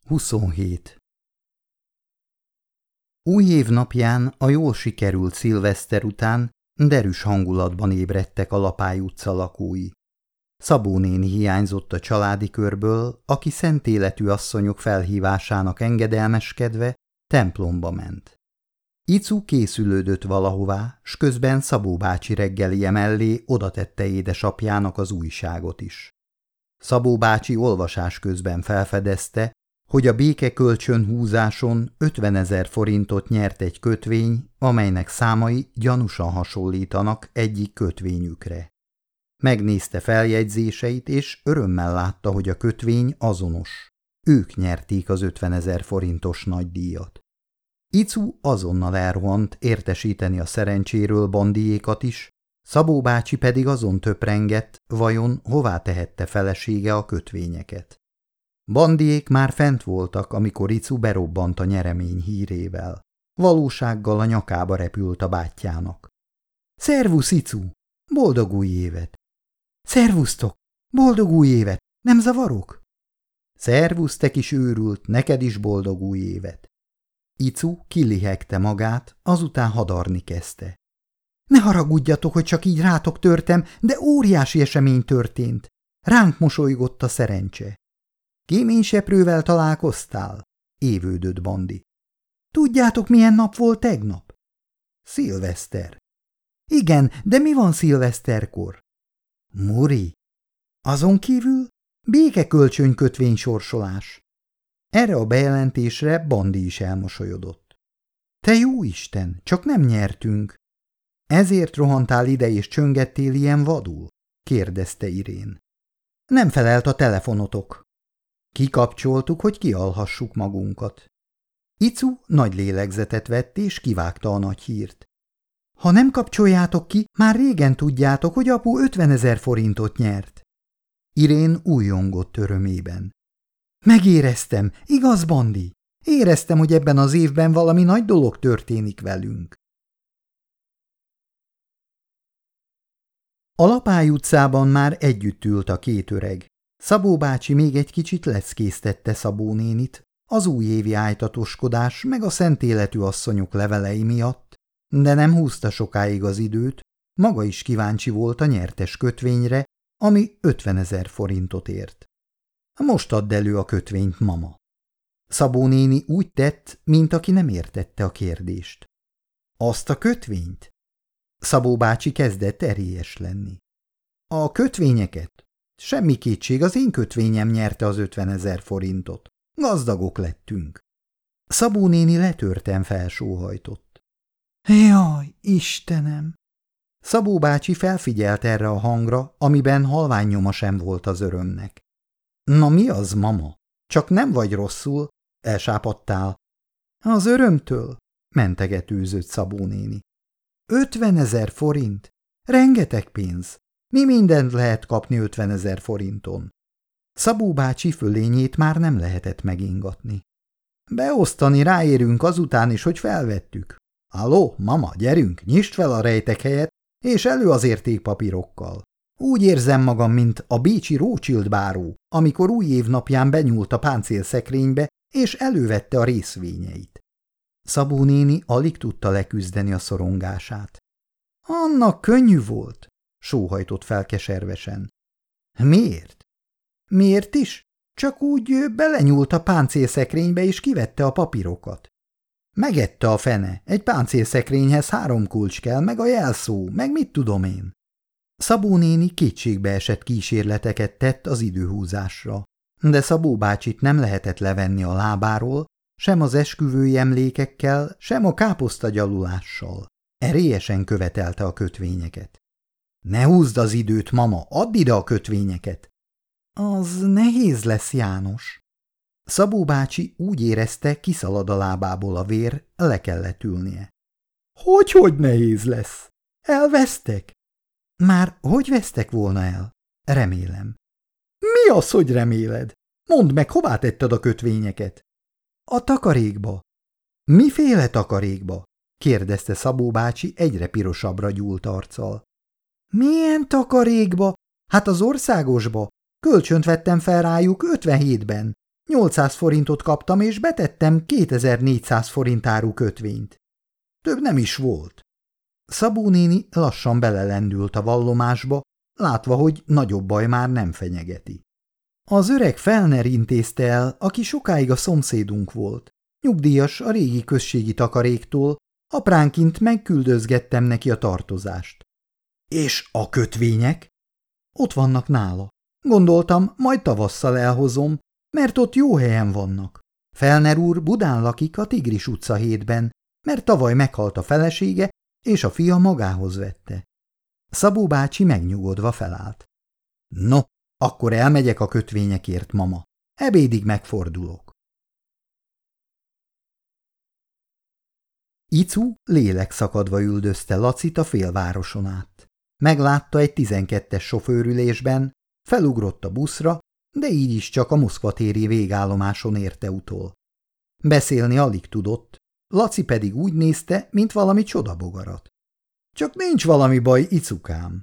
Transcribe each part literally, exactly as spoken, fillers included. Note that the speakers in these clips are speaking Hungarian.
huszonhét. Új év napján a jól sikerült szilveszter után derűs hangulatban ébredtek a Lapály utca lakói. Szabó néni hiányzott a családi körből, aki szent életű asszonyok felhívásának engedelmeskedve templomba ment. Icu készülődött valahová, s közben Szabó bácsi reggelie mellé odatette édesapjának az újságot is. Szabó bácsi olvasás közben felfedezte, hogy a békekölcsön húzáson ötvenezer forintot nyert egy kötvény, amelynek számai gyanúsan hasonlítanak egyik kötvényükre. Megnézte feljegyzéseit, és örömmel látta, hogy a kötvény azonos. Ők nyerték az ötvenezer forintos nagydíjat. Icu azonnal elrohant értesíteni a szerencséről Bandiékat is, Szabó bácsi pedig azon töprengett, vajon hová tehette felesége a kötvényeket. Bandiék már fent voltak, amikor Icu berobbant a nyeremény hírével. Valósággal a nyakába repült a bátyjának. – Szervusz, Icu! Boldog új évet! – Szervusztok! Boldog új évet! Nem zavarok? – Szervusz, te kis őrült, neked is boldog új évet! Icu kilihegte magát, azután hadarni kezdte. – Ne haragudjatok, hogy csak így rátok törtem, de óriási esemény történt. Ránk mosolygott a szerencse. – Kéményseprővel találkoztál? Évődött Bandi. – Tudjátok, milyen nap volt tegnap? – Szilveszter. – Igen, de mi van szilveszterkor? – Muri. Azon kívül békekölcsönkötvény sorsolás. Erre a bejelentésre Bandi is elmosolyodott. – Te jó Isten, csak nem nyertünk. – Ezért rohantál ide és csöngettél ilyen vadul? – kérdezte Irén. – Nem felelt a telefonotok. Kikapcsoltuk, hogy kialhassuk magunkat. Icu nagy lélegzetet vett és kivágta a nagy hírt. Ha nem kapcsoljátok ki, már régen tudjátok, hogy apu ötvenezer forintot nyert. Irén újjongott örömében. Megéreztem, igaz, Bandi? Éreztem, hogy ebben az évben valami nagy dolog történik velünk. A Lapály utcában már együtt ült a két öreg. Szabó bácsi még egy kicsit leckésztette Szabó nénit, az újévi ájtatoskodás meg a szent életű asszonyok levelei miatt, de nem húzta sokáig az időt, maga is kíváncsi volt a nyertes kötvényre, ami ötvenezer forintot ért. Most add elő a kötvényt, mama. Szabó néni úgy tett, mint aki nem értette a kérdést. Azt a kötvényt? Szabó bácsi kezdett erélyes lenni. A kötvényeket? Semmi kétség, az én kötvényem nyerte az ötvenezer forintot. Gazdagok lettünk. Szabó néni letörten felsóhajtott. Jaj, Istenem! Szabó bácsi felfigyelt erre a hangra, amiben halvány nyoma sem volt az örömnek. Na mi az, mama? Csak nem vagy rosszul? Elsápadtál. Az örömtől? Mentegetőzött Szabó néni. Ötvenezer forint? Rengeteg pénz. Mi mindent lehet kapni ötvenezer forinton? Szabó bácsi fölényét már nem lehetett megingatni. Beosztani ráérünk azután is, hogy felvettük. Halló, mama, gyerünk, nyisd fel a rejtekhelyet, és elő az értékpapírokkal. Úgy érzem magam, mint a bécsi Rothschild báró, amikor új év napján benyúlt a páncélszekrénybe, és elővette a részvényeit. Szabó néni alig tudta leküzdeni a szorongását. Annak könnyű volt, sóhajtott fel keservesen. Miért? Miért is? Csak úgy belenyúlt a páncélszekrénybe, és kivette a papírokat. Megette a fene, egy páncélszekrényhez három kulcs kell, meg a jelszó, meg mit tudom én. Szabó néni kétségbeesett kísérleteket tett az időhúzásra, de Szabó bácsit nem lehetett levenni a lábáról, sem az esküvői emlékekkel, sem a káposztagyalulással. Erélyesen követelte a kötvényeket. Ne húzd az időt, mama, add ide a kötvényeket. Az nehéz lesz, János. Szabó bácsi úgy érezte, kiszalad a lábából a vér, le kellett ülnie. Hogy-hogy nehéz lesz? Elvesztek? Már hogy vesztek volna el? Remélem. Mi az, hogy reméled? Mondd meg, hová tetted a kötvényeket? A takarékba. Miféle takarékba? Kérdezte Szabó bácsi egyre pirosabbra gyúlt arccal. Milyen takarékba? Hát az országosba. Kölcsönt vettem fel rájuk ötvenhétben. nyolcszáz forintot kaptam, és betettem kétezer-négyszáz forintáru kötvényt. Több nem is volt. Szabó néni lassan belelendült a vallomásba, látva, hogy nagyobb baj már nem fenyegeti. Az öreg Fellner intézte el, aki sokáig a szomszédunk volt. Nyugdíjas a régi községi takaréktól, apránként megküldözgettem neki a tartozást. És a kötvények? Ott vannak nála. Gondoltam, majd tavasszal elhozom, mert ott jó helyen vannak. Fellner úr Budán lakik a Tigris utca hétben, mert tavaly meghalt a felesége, és a fia magához vette. Szabó bácsi megnyugodva felállt. No, akkor elmegyek a kötvényekért, mama. Ebédig megfordulok. Icu lélekszakadva üldözte Lacit a félvároson át. Meglátta egy tizenkettes sofőrülésben, felugrott a buszra, de így is csak a Moszkva téri végállomáson érte utol. Beszélni alig tudott, Laci pedig úgy nézte, mint valami csodabogarat. Csak nincs valami baj, Icukám.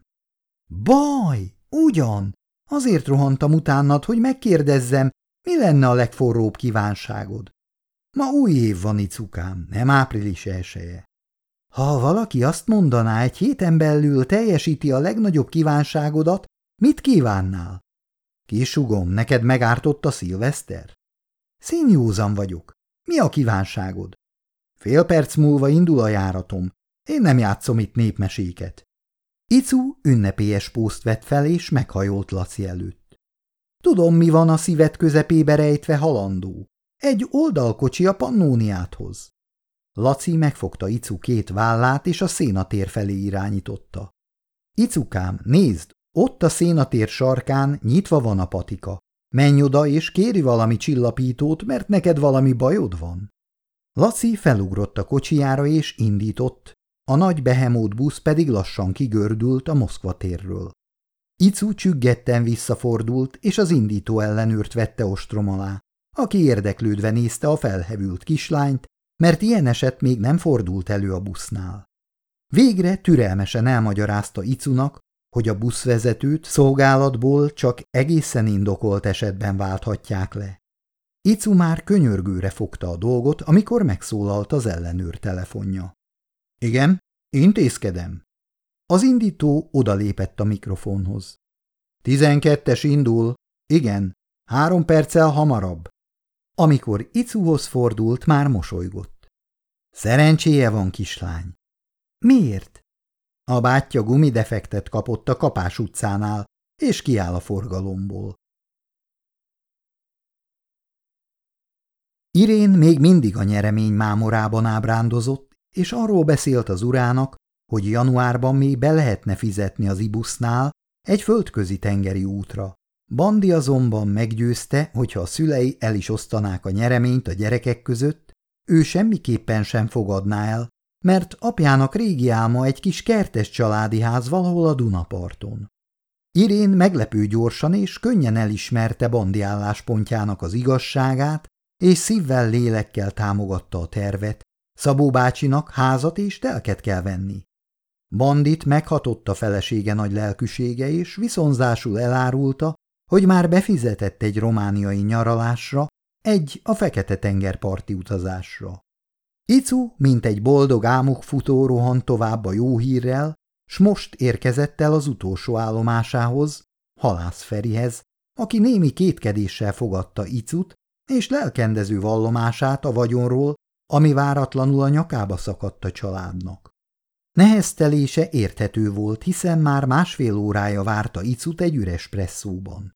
Baj, ugyan, azért rohantam utánad, hogy megkérdezzem, mi lenne a legforróbb kívánságod. Ma új év van, Icukám, nem április elseje. Ha valaki azt mondaná, egy héten belül teljesíti a legnagyobb kívánságodat, mit kívánnál? Kisugom, neked megártott a szilveszter? Színjózan vagyok. Mi a kívánságod? Fél perc múlva indul a járatom. Én nem játszom itt népmeséket. Icu ünnepélyes pószt vett fel, és meghajolt Laci előtt. Tudom, mi van a szíved közepébe rejtve, halandó. Egy oldalkocsi a Pannóniáthoz. Laci megfogta Icu két vállát, és a szénatér felé irányította. Icukám, nézd, ott a szénatér sarkán nyitva van a patika. Menj oda, és kérj valami csillapítót, mert neked valami bajod van. Laci felugrott a kocsijára, és indított, a nagy behemót busz pedig lassan kigördült a Moszkva térről. Icu csüggetten visszafordult, és az indító ellenőrt vette ostrom alá, aki érdeklődve nézte a felhevült kislányt, mert ilyen eset még nem fordult elő a busznál. Végre türelmesen elmagyarázta Icunak, hogy a buszvezetőt szolgálatból csak egészen indokolt esetben válthatják le. Icu már könyörgőre fogta a dolgot, amikor megszólalt az ellenőr telefonja. Igen, intézkedem. Az indító odalépett a mikrofonhoz. Tizenkettes indul. Igen, három perccel hamarabb. Amikor Icuhoz fordult, már mosolygott. Szerencséje van, kislány. Miért? A bátyja gumidefektet kapott a Kapás utcánál, és kiáll a forgalomból. Irén még mindig a nyeremény mámorában ábrándozott, és arról beszélt az urának, hogy januárban még be lehetne fizetni az ibusznál egy földközi tengeri útra. Bandi azonban meggyőzte, hogyha a szülei el is osztanák a nyereményt a gyerekek között, ő semmiképpen sem fogadná el, mert apjának régi álma egy kis kertes családi ház valahol a Dunaparton. Irén meglepő gyorsan és könnyen elismerte Bandi álláspontjának az igazságát, és szívvel lélekkel támogatta a tervet, Szabó bácsinak házat és telket kell venni. Bandit meghatott a felesége nagy lelkűsége, és viszonzásul elárulta, hogy már befizetett egy romániai nyaralásra, egy a Fekete-tenger parti utazásra. Icu, mint egy boldog álmokfutó rohant tovább a jó hírrel, s most érkezett el az utolsó állomásához, Halász Ferihez, aki némi kétkedéssel fogadta Icut, és lelkendező vallomását a vagyonról, ami váratlanul a nyakába szakadt a családnak. Neheztelése érthető volt, hiszen már másfél órája várta Icut egy üres presszóban.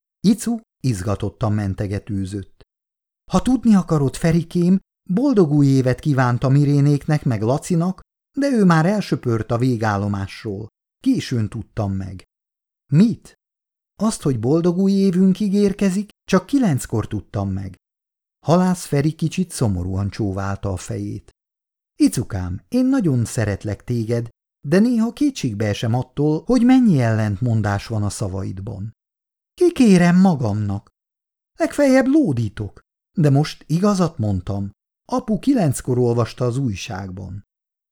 Icu izgatottan mentegetőzött. Ha tudni akarod, Ferikém, boldog új évet kívántam Irénéknek meg Lacinak, de ő már elsöpört a végállomásról. Későn tudtam meg. Mit? Azt, hogy boldog új évünkig érkezik, csak kilenckor tudtam meg. Halász Feri kicsit szomorúan csóválta a fejét. Icukám, én nagyon szeretlek téged, de néha kétségbe esem attól, hogy mennyi ellentmondás van a szavaidban. Kikérem magamnak. Legfeljebb lódítok, de most igazat mondtam. Apu kilenckor olvasta az újságban.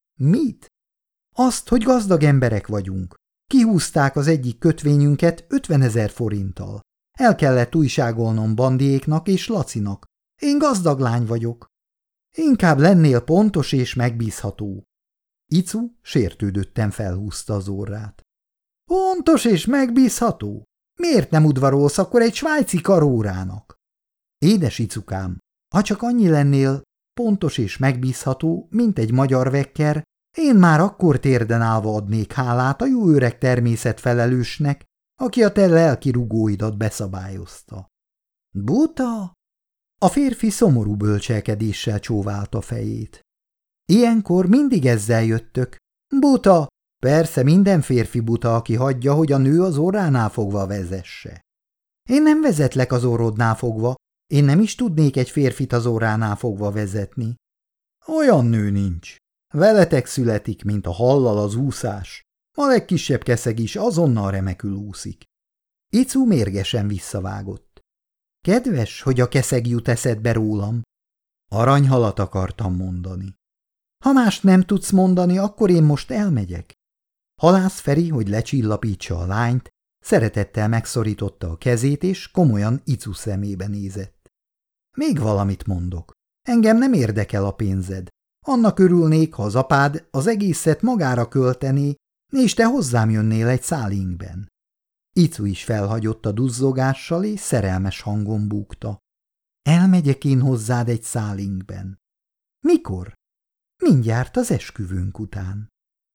Mit? Azt, hogy gazdag emberek vagyunk. Kihúzták az egyik kötvényünket ötvenezer forinttal. El kellett újságolnom Bandiéknak és Lacinak. Én gazdag lány vagyok. Inkább lennél pontos és megbízható. Icu sértődötten felhúzta az orrát. Pontos és megbízható? Miért nem udvarolsz akkor egy svájci karórának? Édes Icukám, ha csak annyi lennél pontos és megbízható, mint egy magyar vekker, én már akkor térden állva adnék hálát a jó öreg természetfelelősnek, aki a te lelki rugóidat beszabályozta. Buta? A férfi szomorú bölcselkedéssel csóválta fejét. Ilyenkor mindig ezzel jöttök. Buta! Persze minden férfi buta, aki hagyja, hogy a nő az orránál fogva vezesse. Én nem vezetlek az orrodnál fogva, én nem is tudnék egy férfit az orránál fogva vezetni. Olyan nő nincs. Veletek születik, mint a hallal az úszás. A legkisebb keszeg is azonnal remekül úszik. Icu mérgesen visszavágott. Kedves, hogy a keszeg jut eszedbe rólam. Aranyhalat akartam mondani. Ha mást nem tudsz mondani, akkor én most elmegyek. Halász Feri, hogy lecsillapítsa a lányt, szeretettel megszorította a kezét, és komolyan Icu szemébe nézett. Még valamit mondok. Engem nem érdekel a pénzed. Annak örülnék, ha az apád az egészet magára költené, és te hozzám jönnél egy szálinkben. Icu is felhagyott a duzzogással, és szerelmes hangon búgta. Elmegyek én hozzád egy szálinkben. Mikor? Mindjárt az esküvőnk után.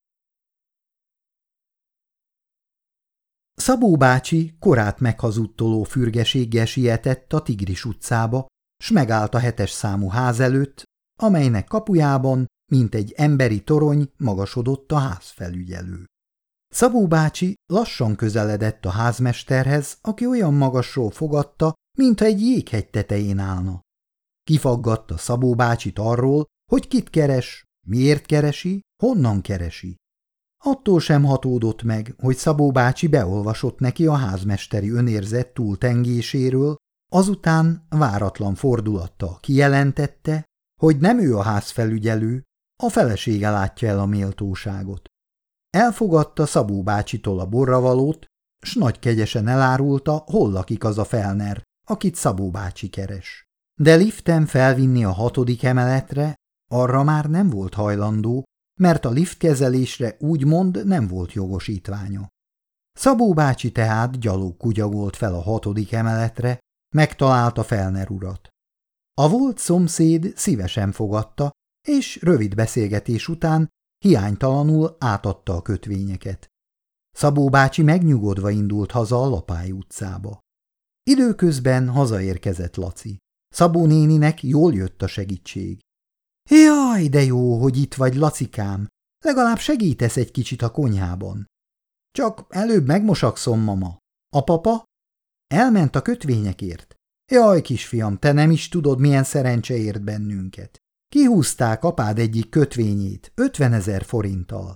Szabó bácsi korát meghazudtoló fürgeséggel sietett a Tigris utcába, s megállt a hetes számú ház előtt, amelynek kapujában, mint egy emberi torony, magasodott a házfelügyelő. Szabó bácsi lassan közeledett a házmesterhez, aki olyan magasról fogadta, mintha egy jéghegy tetején állna. Kifaggatta Szabó bácsit arról, hogy kit keres, miért keresi, honnan keresi. Attól sem hatódott meg, hogy Szabó bácsi beolvasott neki a házmesteri önérzet túltengéséről, azután váratlan fordulattal kijelentette, hogy nem ő a házfelügyelő, a felesége látja el a méltóságot. Elfogadta Szabó bácsitól a borravalót, s nagy kegyesen elárulta, hol lakik az a Fellner, akit Szabó bácsi keres. De liften felvinni a hatodik emeletre arra már nem volt hajlandó, mert a liftkezelésre úgymond nem volt jogosítványa. Szabó bácsi tehát gyalog kugyagolt fel a hatodik emeletre, megtalálta Fellner urat. A volt szomszéd szívesen fogadta, és rövid beszélgetés után hiánytalanul átadta a kötvényeket. Szabó bácsi megnyugodva indult haza a Lapály utcába. Időközben hazaérkezett Laci. Szabó néninek jól jött a segítség. Jaj, de jó, hogy itt vagy, Lacikám. Legalább segítesz egy kicsit a konyhában. Csak előbb megmosakszom, mama. A papa? Elment a kötvényekért. Jaj, kisfiam, te nem is tudod, milyen szerencse ért bennünket. Kihúzták apád egyik kötvényét, ötvenezer forinttal.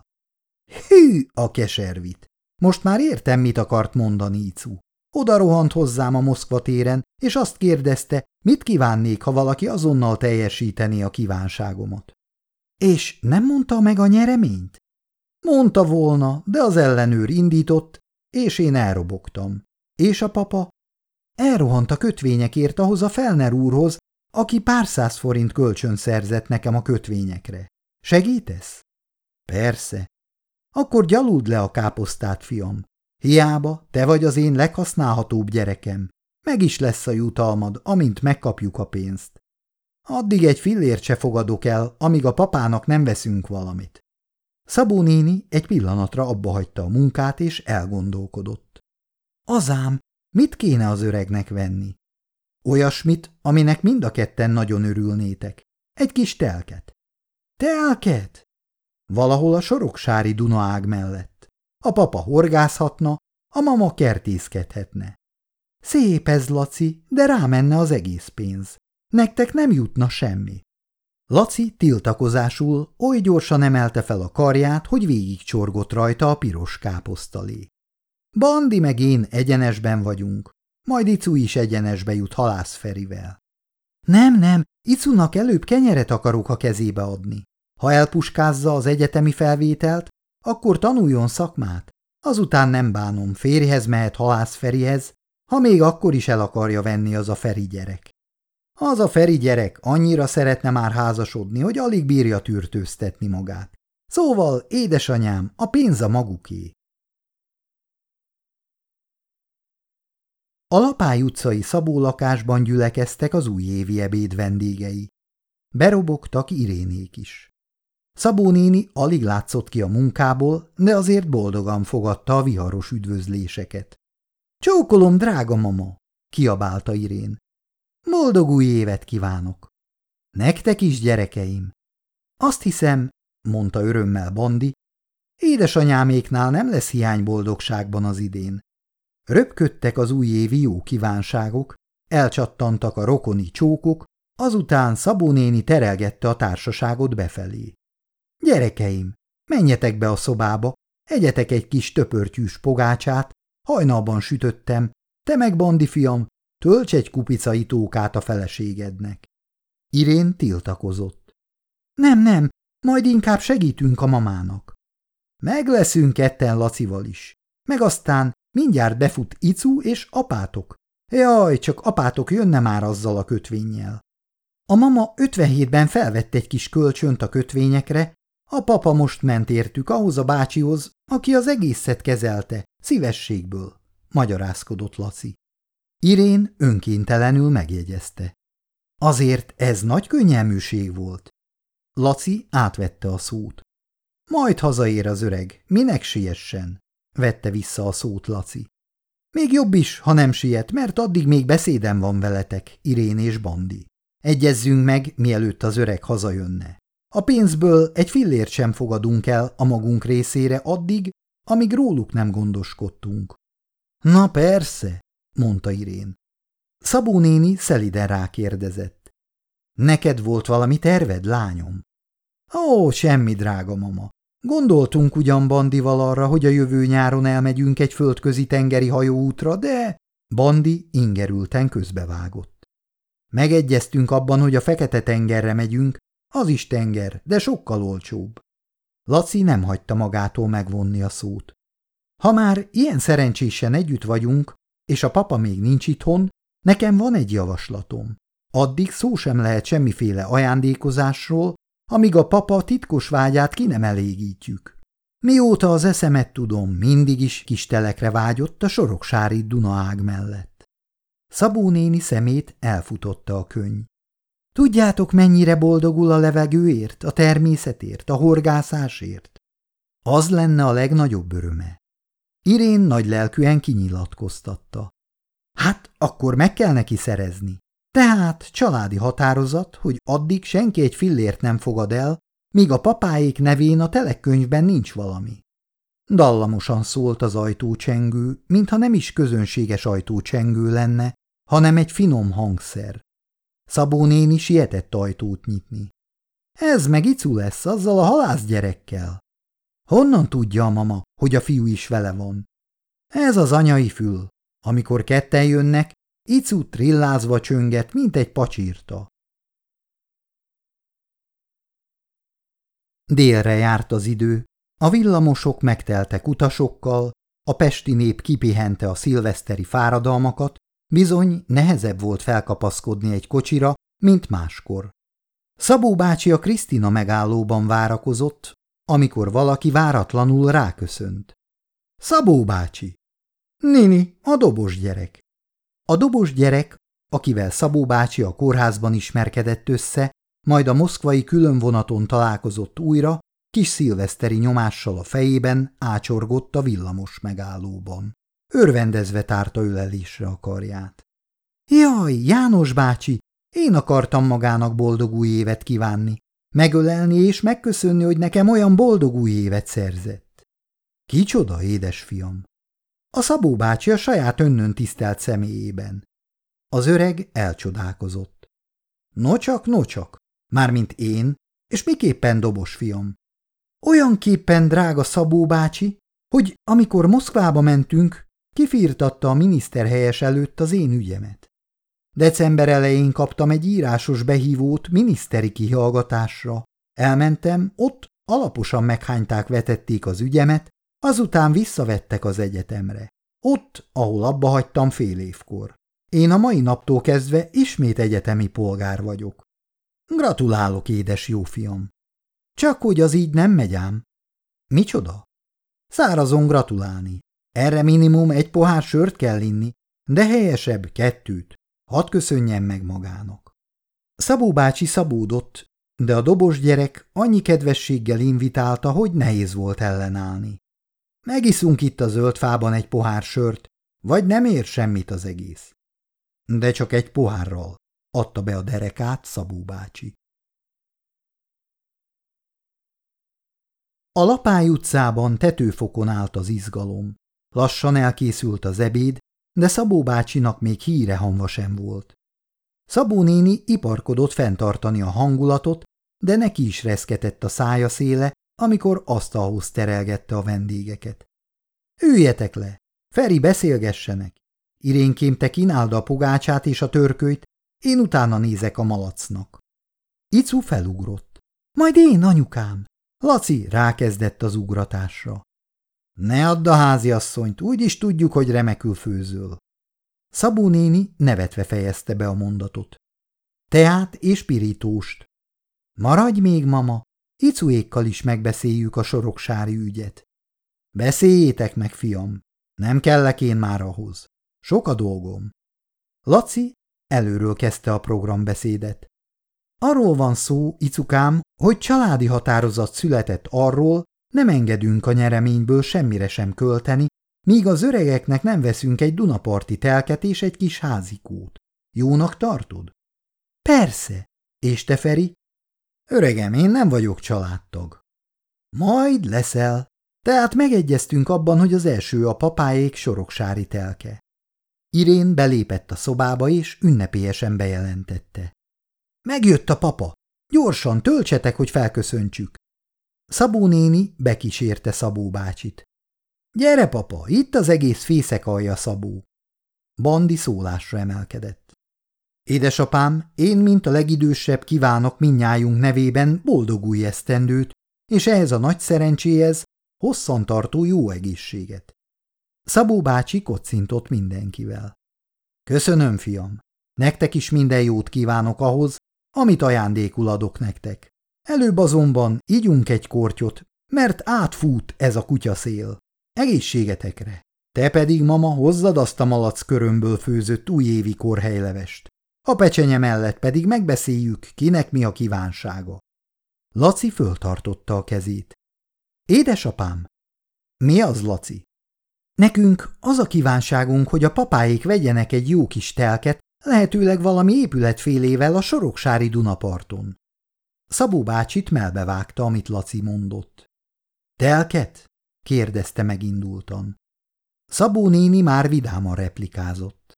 Hű, a keservit! Most már értem, mit akart mondani Icu. Oda rohant hozzám a Moszkva téren, és azt kérdezte, mit kívánnék, ha valaki azonnal teljesítené a kívánságomat. És nem mondta meg a nyereményt? Mondta volna, de az ellenőr indított, és én elrobogtam. És a papa? Elrohant a kötvényekért ahhoz a Fellner úrhoz, aki pár száz forint kölcsön szerzett nekem a kötvényekre. Segítesz? Persze. Akkor gyaluld le a káposztát, fiam. Hiába, te vagy az én leghasználhatóbb gyerekem. Meg is lesz a jutalmad, amint megkapjuk a pénzt. Addig egy fillért se fogadok el, amíg a papának nem veszünk valamit. Szabó néni egy pillanatra abbahagyta a munkát, és elgondolkodott. Azám, mit kéne az öregnek venni? Olyasmit, aminek mind a ketten nagyon örülnétek. Egy kis telket. Telket? Valahol a soroksári Dunaág mellett. A papa horgászhatna, a mama kertészkedhetne. Szép ez, Laci, de rámenne az egész pénz. Nektek nem jutna semmi. Laci tiltakozásul oly gyorsan emelte fel a karját, hogy végigcsorgott rajta a piros káposztalé. Bandi meg én egyenesben vagyunk, majd Icu is egyenesbe jut Halász Ferivel. Nem, nem, Icunak előbb kenyeret akarok a kezébe adni. Ha elpuskázza az egyetemi felvételt, akkor tanuljon szakmát. Azután nem bánom, férjhez mehet Halász Ferihez, ha még akkor is el akarja venni az a Feri gyerek. Az a Feri gyerek annyira szeretne már házasodni, hogy alig bírja tűrtőztetni magát. Szóval, édesanyám, a pénz a maguké. A Lapály utcai Szabó lakásban gyülekeztek az újévi ebéd vendégei. Berobogtak Irénék is. Szabó néni alig látszott ki a munkából, de azért boldogan fogadta a viharos üdvözléseket. Csókolom, drága mama! Kiabálta Irén. Boldog új évet kívánok! Nektek is, gyerekeim! Azt hiszem, mondta örömmel Bandi, édesanyáméknál nem lesz hiány boldogságban az idén. Röpködtek az újévi jó kívánságok, elcsattantak a rokoni csókok, azután Szabó néni terelgette a társaságot befelé. Gyerekeim, menjetek be a szobába, egyetek egy kis töpörtyűs pogácsát, hajnalban sütöttem, te meg, Bandi fiam, tölts egy kupica itókát a feleségednek. Irén tiltakozott. Nem, nem, majd inkább segítünk a mamának. Meg leszünk ketten Lacival is, meg aztán mindjárt befut Icu és apátok. Jaj, csak apátok jönne már azzal a kötvényjel. A mama ötvenhétben felvett egy kis kölcsönt a kötvényekre, a papa most ment értük ahhoz a bácsihoz, aki az egészet kezelte, szívességből, magyarázkodott Laci. Irén önkéntelenül megjegyezte. Azért ez nagy könnyelműség volt. Laci átvette a szót. Majd hazaér az öreg, minek siessen, vette vissza a szót Laci. Még jobb is, ha nem siet, mert addig még beszédem van veletek, Irén és Bandi. Egyezzünk meg, mielőtt az öreg hazajönne. A pénzből egy fillért sem fogadunk el a magunk részére addig, amíg róluk nem gondoskodtunk. Na persze, mondta Irén. Szabó néni szeliden rákérdezett. Neked volt valami terved, lányom? Ó, semmi, drága mama. Gondoltunk ugyan Bandival arra, hogy a jövő nyáron elmegyünk egy földközi tengeri hajóútra, de... Bandi ingerülten közbevágott. Megegyeztünk abban, hogy a Fekete-tengerre megyünk, az is tenger, de sokkal olcsóbb. Laci nem hagyta magától megvonni a szót. Ha már ilyen szerencsésen együtt vagyunk, és a papa még nincs itthon, nekem van egy javaslatom. Addig szó sem lehet semmiféle ajándékozásról, amíg a papa titkos vágyát ki nem elégítjük. Mióta az eszemet tudom, mindig is kis telekre vágyott a soroksári Dunaág mellett. Szabó néni szemét elfutotta a könny. Tudjátok, mennyire boldogul a levegőért, a természetért, a horgászásért? Az lenne a legnagyobb öröme. Irén nagylelkűen kinyilatkoztatta. Hát, akkor meg kell neki szerezni. Tehát családi határozat, hogy addig senki egy fillért nem fogad el, míg a papáék nevén a telekkönyvben nincs valami. Dallamosan szólt az ajtócsengő, mintha nem is közönséges ajtócsengő lenne, hanem egy finom hangszer. Szabó néni sietett ajtót nyitni. Ez meg Icu lesz azzal a halászgyerekkel. Honnan tudja a mama, hogy a fiú is vele van? Ez az anyai fül. Amikor ketten jönnek, Icu trillázva csönget, mint egy pacsirta. Délre járt az idő, a villamosok megteltek utasokkal, a pesti nép kipihente a szilveszteri fáradalmakat, bizony nehezebb volt felkapaszkodni egy kocsira, mint máskor. Szabó bácsi a Krisztina megállóban várakozott, amikor valaki váratlanul ráköszönt. Szabó bácsi! Nini, a dobos gyerek! A dobos gyerek, akivel Szabó bácsi a kórházban ismerkedett össze, majd a moszkvai különvonaton találkozott újra, kis szilveszteri nyomással a fejében ácsorgott a villamos megállóban. Örvendezve tárta ölelésre a karját. Jaj, János bácsi, én akartam magának boldog új évet kívánni, megölelni és megköszönni, hogy nekem olyan boldog új évet szerzett. Kicsoda, édesfiam? A Szabó bácsi a saját önnön tisztelt személyében. Az öreg elcsodálkozott. Nocsak, nocsak, mármint én, és miképpen dobos fiam? Olyanképpen, drága Szabó bácsi, hogy amikor Moszkvába mentünk, kifirtatta a miniszterhelyes előtt az én ügyemet. December elején kaptam egy írásos behívót miniszteri kihallgatásra. Elmentem, ott alaposan meghányták vetették az ügyemet, azután visszavettek az egyetemre. Ott, ahol abba hagytam fél évkor. Én a mai naptól kezdve ismét egyetemi polgár vagyok. Gratulálok, édes jó fiam. Csak hogy az így nem megy ám. Micsoda? Szárazon gratulálni. Erre minimum egy pohár sört kell inni, de helyesebb kettőt. Hadd köszönjen meg magának. Szabó bácsi szabódott, de a dobos gyerek annyi kedvességgel invitálta, hogy nehéz volt ellenállni. Megiszunk itt a zöld fában egy pohár sört, vagy nem ér semmit az egész. De csak egy pohárral, adta be a derekát Szabó bácsi. A Lapály utcában tetőfokon állt az izgalom. Lassan elkészült az ebéd, de Szabó bácsinak még híre hamva sem volt. Szabó néni iparkodott fenntartani a hangulatot, de neki is reszketett a szája széle, amikor asztalhoz terelgette a vendégeket. Üljetek le, Feri, beszélgessenek. Irénkém, te kínáld a pogácsát és a törkölyt, én utána nézek a malacnak. Icu felugrott. Majd én, anyukám. Laci rákezdett az ugratásra. Ne add a háziasszonyt, úgyis tudjuk, hogy remekül főzöl. Szabó néni nevetve fejezte be a mondatot. Teát és pirítóst. Maradj még, mama, Icuékkal is megbeszéljük a soroksári ügyet. Beszéljétek meg, fiam, nem kellek én már ahhoz. Sok a dolgom. Laci előről kezdte a programbeszédet. Arról van szó, Icukám, hogy családi határozat született arról, nem engedünk a nyereményből semmire sem költeni, míg az öregeknek nem veszünk egy dunaparti telket és egy kis házikót. Jónak tartod? Persze. És te, Feri? Öregem, én nem vagyok családtag. Majd leszel. Tehát megegyeztünk abban, hogy az első a papáék soroksári telke. Irén belépett a szobába és ünnepélyesen bejelentette. Megjött a papa. Gyorsan töltsetek, hogy felköszöntsük. Szabó néni bekísérte Szabó bácsit. Gyere, papa, itt az egész fészek alja, Szabó. Bandi szólásra emelkedett. Édesapám, én, mint a legidősebb kívánok mindnyájunk nevében boldog új esztendőt, és ehhez a nagy szerencséhez hosszantartó jó egészséget. Szabó bácsi kocintott mindenkivel. Köszönöm, fiam. Nektek is minden jót kívánok ahhoz, amit ajándékul adok nektek. Előbb azonban ígyunk egy kortyot, mert átfut ez a kutyaszél. Egészségetekre. Te pedig, mama, hozzad azt a malac körömből főzött újévi korhelylevest. A pecsenye mellett pedig megbeszéljük, kinek mi a kívánsága. Laci föltartotta a kezét. Édesapám! Mi az, Laci? Nekünk az a kívánságunk, hogy a papáék vegyenek egy jó kis telket, lehetőleg valami épületfélével a soroksári Dunaparton. Szabó bácsit melbevágta, amit Laci mondott. Telket? kérdezte megindultan. Szabó néni már vidáman replikázott.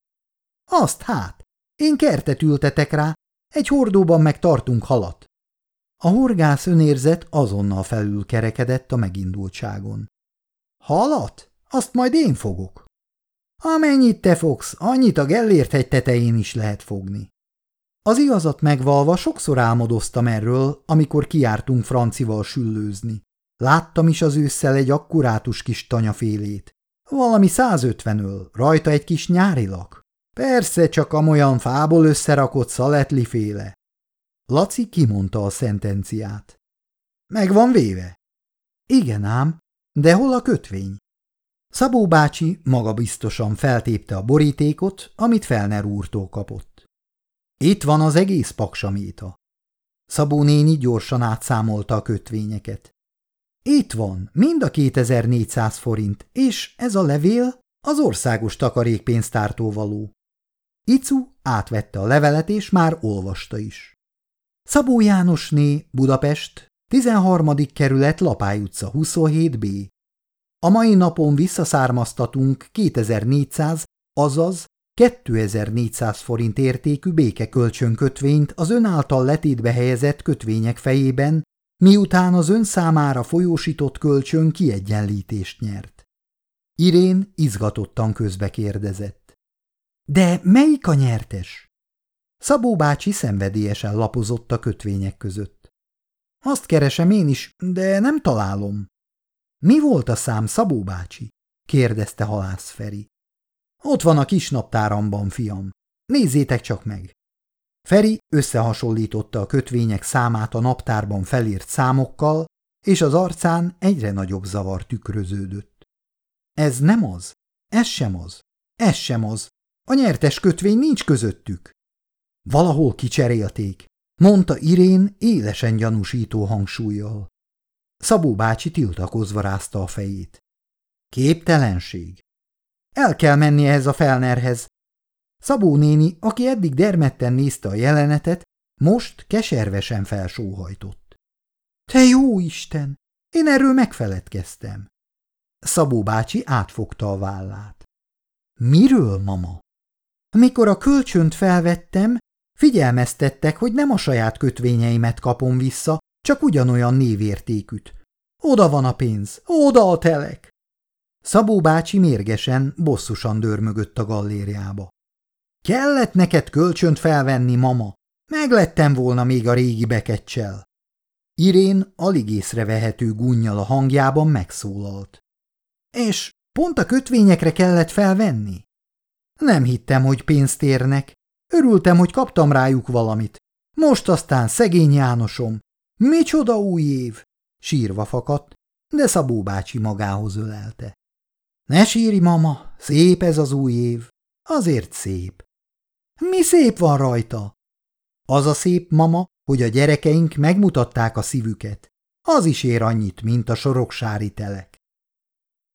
Azt hát, én kertet ültetek rá, egy hordóban meg tartunk halat. A horgász önérzet azonnal felül kerekedett a megindultságon. Halat? Azt majd én fogok. Amennyit te fogsz, annyit a Gellért hegy tetején is lehet fogni. Az igazat megvalva sokszor álmodoztam erről, amikor kijártunk Francival süllőzni. Láttam is az ősszel egy akkurátus kis tanyafélét. Valami százötvenöl, rajta egy kis nyárilak. Persze csak amolyan fából összerakott szaletliféle. Laci kimondta a szentenciát. Meg van véve? Igen ám, de hol a kötvény? Szabó bácsi magabiztosan feltépte a borítékot, amit Felner úrtól kapott. Itt van az egész paksaméta. Szabó néni gyorsan átszámolta a kötvényeket. Itt van mind a kétezer-négyszáz forint, és ez a levél az országos takarékpénztártól való. Icu átvette a levelet, és már olvasta is. Szabó Jánosné, Budapest, tizenharmadik kerület, Lapály utca huszonhét bé. A mai napon visszaszármaztatunk kétezer-négyszáz, azaz kétezer-négyszáz forint értékű békekölcsönkötvényt az ön által letétbe helyezett kötvények fejében, miután az ön számára folyósított kölcsön kiegyenlítést nyert. Irén izgatottan közbe kérdezett. De melyik a nyertes? Szabó bácsi szenvedélyesen lapozott a kötvények között. Azt keresem én is, de nem találom. Mi volt a szám, Szabó bácsi? kérdezte Halász Feri. Ott van a kis naptáramban, fiam. Nézzétek csak meg. Feri összehasonlította a kötvények számát a naptárban felírt számokkal, és az arcán egyre nagyobb zavar tükröződött. Ez nem az, ez sem az, ez sem az. A nyertes kötvény nincs közöttük. Valahol kicserélték, mondta Irén élesen gyanúsító hangsúllyal. Szabó bácsi tiltakozva rázta a fejét. Képtelenség. El kell menni ehhez a Fellnerhez. Szabó néni, aki eddig dermedten nézte a jelenetet, most keservesen felsóhajtott. Te jó Isten! Én erről megfeledkeztem. Szabó bácsi átfogta a vállát. Miről, mama? Mikor a kölcsönt felvettem, figyelmeztettek, hogy nem a saját kötvényeimet kapom vissza, csak ugyanolyan névértékűt. Oda van a pénz, oda a telek! Szabó bácsi mérgesen, bosszusan dörmögött a gallériába. Kellett neked kölcsönt felvenni, mama? Meglettem volna még a régi bekecsel. Irén alig észrevehető gúnnyal a hangjában megszólalt. És pont a kötvényekre kellett felvenni? Nem hittem, hogy pénzt érnek. Örültem, hogy kaptam rájuk valamit. Most aztán szegény Jánosom. Micsoda új év! Sírva fakadt, de Szabó bácsi magához ölelte. Ne sírj, mama, szép ez az új év. Azért szép. Mi szép van rajta? Az a szép, mama, hogy a gyerekeink megmutatták a szívüket. Az is ér annyit, mint a soroksári telek.